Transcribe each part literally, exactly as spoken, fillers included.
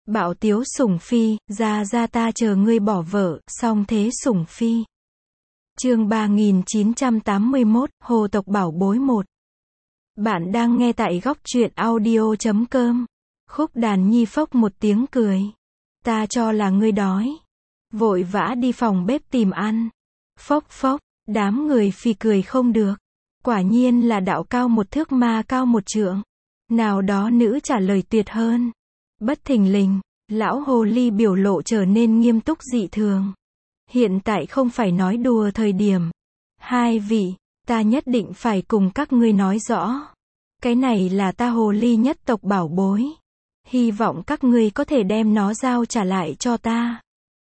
Bạo tiếu sủng phi, ra ra ta chờ ngươi bỏ vợ, song thế sủng phi. Chương ba nghìn chín trăm tám mươi mốt, Hồ tộc bảo bối một. Bạn đang nghe tại góc truyện audio chấm com. Khúc Đàn Nhi phốc một tiếng cười. Ta cho là ngươi đói. Vội vã đi phòng bếp tìm ăn. Phốc phốc, đám người phì cười không được. Quả nhiên là đạo cao một thước ma cao một trượng. Nào đó nữ trả lời tuyệt hơn. Bất thình lình, lão hồ ly biểu lộ trở nên nghiêm túc dị thường. Hiện tại không phải nói đùa thời điểm. Hai vị, ta nhất định phải cùng các ngươi nói rõ. Cái này là ta hồ ly nhất tộc bảo bối. Hy vọng các ngươi có thể đem nó giao trả lại cho ta.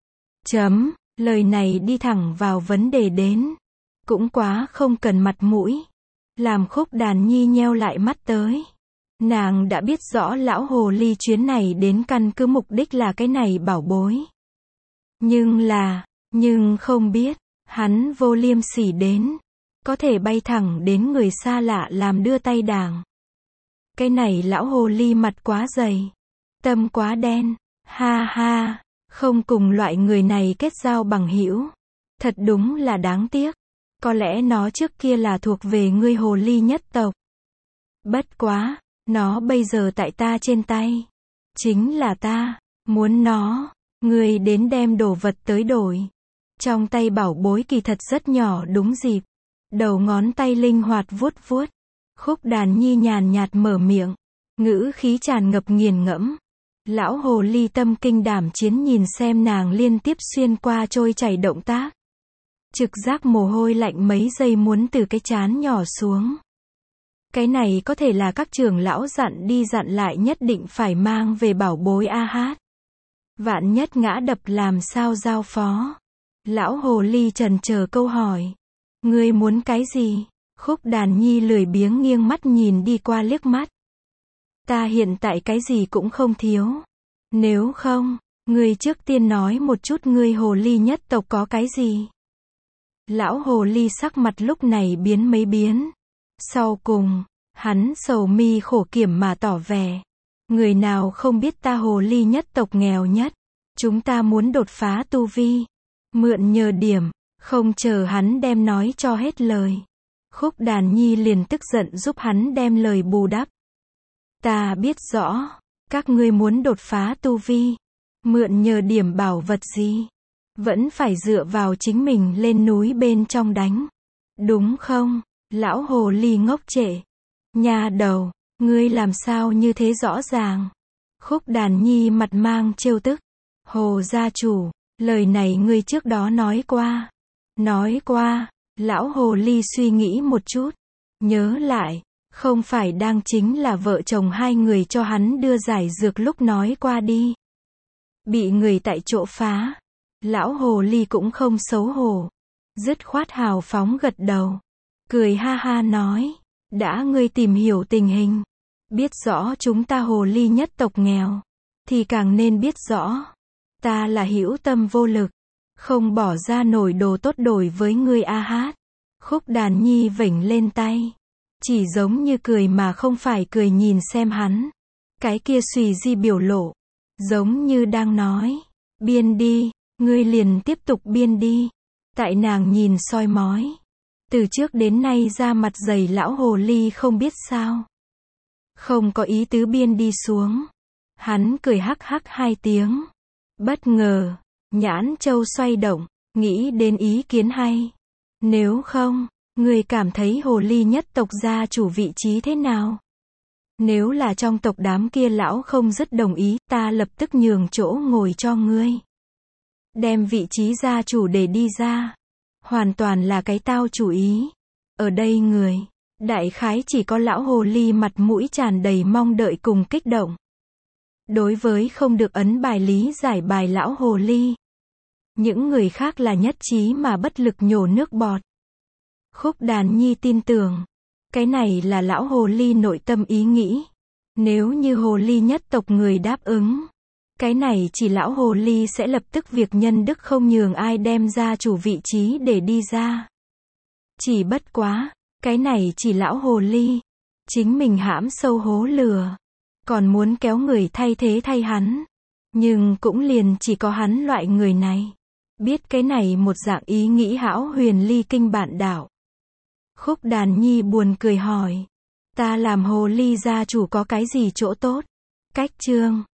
Chấm, lời này đi thẳng vào vấn đề đến. Cũng quá không cần mặt mũi. Làm Khúc Đàn Nhi nheo lại mắt tới. Nàng đã biết rõ lão hồ ly chuyến này đến căn cứ mục đích là cái này bảo bối. Nhưng là, nhưng không biết, hắn vô liêm sỉ đến, có thể bay thẳng đến người xa lạ làm đưa tay đàng. Cái này lão hồ ly mặt quá dày, tâm quá đen, ha ha, không cùng loại người này kết giao bằng hữu. Thật đúng là đáng tiếc, có lẽ nó trước kia là thuộc về ngươi hồ ly nhất tộc. Bất quá, nó bây giờ tại ta trên tay. Chính là ta, muốn nó, ngươi đến đem đồ vật tới đổi. Trong tay bảo bối kỳ thật rất nhỏ đúng dịp. Đầu ngón tay linh hoạt vuốt vuốt. Khúc Đàn Nhi nhàn nhạt mở miệng. Ngữ khí tràn ngập nghiền ngẫm. Lão hồ ly tâm kinh đảm chiến nhìn xem nàng liên tiếp xuyên qua trôi chảy động tác. Trực giác mồ hôi lạnh mấy giây muốn từ cái trán nhỏ xuống. Cái này có thể là các trưởng lão dặn đi dặn lại nhất định phải mang về bảo bối a hát. Vạn nhất ngã đập làm sao giao phó. Lão hồ ly trần chờ câu hỏi. Ngươi muốn cái gì? Khúc Đàn Nhi lười biếng nghiêng mắt nhìn đi qua liếc mắt. Ta hiện tại cái gì cũng không thiếu. Nếu không, ngươi trước tiên nói một chút ngươi hồ ly nhất tộc có cái gì? Lão hồ ly sắc mặt lúc này biến mấy biến. Sau cùng, hắn sầu mi khổ kiểm mà tỏ vẻ. Người nào không biết ta hồ ly nhất tộc nghèo nhất. Chúng ta muốn đột phá tu vi. Mượn nhờ điểm, không chờ hắn đem nói cho hết lời. Khúc Đàn Nhi liền tức giận giúp hắn đem lời bù đắp. Ta biết rõ, các ngươi muốn đột phá tu vi. Mượn nhờ điểm bảo vật gì? Vẫn phải dựa vào chính mình lên núi bên trong đánh. Đúng không? Lão hồ ly ngốc trệ. Nha đầu, ngươi làm sao như thế rõ ràng? Khúc Đàn Nhi mặt mang trêu tức. Hồ gia chủ, lời này ngươi trước đó nói qua. Nói qua, lão hồ ly suy nghĩ một chút. Nhớ lại, không phải đang chính là vợ chồng hai người cho hắn đưa giải dược lúc nói qua đi. Bị người tại chỗ phá. Lão hồ ly cũng không xấu hổ. Dứt khoát hào phóng gật đầu. Cười ha ha nói. Đã ngươi tìm hiểu tình hình. Biết rõ chúng ta hồ ly nhất tộc nghèo. Thì càng nên biết rõ. Ta là hữu tâm vô lực. Không bỏ ra nổi đồ tốt đổi với ngươi a hát. Khúc Đàn Nhi vểnh lên tay. Chỉ giống như cười mà không phải cười nhìn xem hắn. Cái kia xùy di biểu lộ. Giống như đang nói. Biên đi, ngươi liền tiếp tục biên đi. Tại nàng nhìn soi mói. Từ trước đến nay ra mặt dày lão hồ ly không biết sao. Không có ý tứ biên đi xuống. Hắn cười hắc hắc hai tiếng. Bất ngờ, nhãn châu xoay động, nghĩ đến ý kiến hay. Nếu không, người cảm thấy hồ ly nhất tộc gia chủ vị trí thế nào? Nếu là trong tộc đám kia lão không rất đồng ý, ta lập tức nhường chỗ ngồi cho ngươi. Đem vị trí gia chủ để đi ra. Hoàn toàn là cái tao chủ ý. Ở đây người, đại khái chỉ có lão hồ ly mặt mũi tràn đầy mong đợi cùng kích động. Đối với không được ấn bài lý giải bài lão hồ ly. Những người khác là nhất trí mà bất lực nhổ nước bọt. Khúc Đàn Nhi tin tưởng. Cái này là lão hồ ly nội tâm ý nghĩ. Nếu như hồ ly nhất tộc người đáp ứng. Cái này chỉ lão hồ ly sẽ lập tức việc nhân đức không nhường ai đem ra chủ vị trí để đi ra. Chỉ bất quá, cái này chỉ lão hồ ly. Chính mình hãm sâu hố lừa. Còn muốn kéo người thay thế thay hắn. Nhưng cũng liền chỉ có hắn loại người này. Biết cái này một dạng ý nghĩ hão huyền ly kinh bạn đạo. Khúc Đàn Nhi buồn cười hỏi. Ta làm hồ ly gia chủ có cái gì chỗ tốt? Cách chương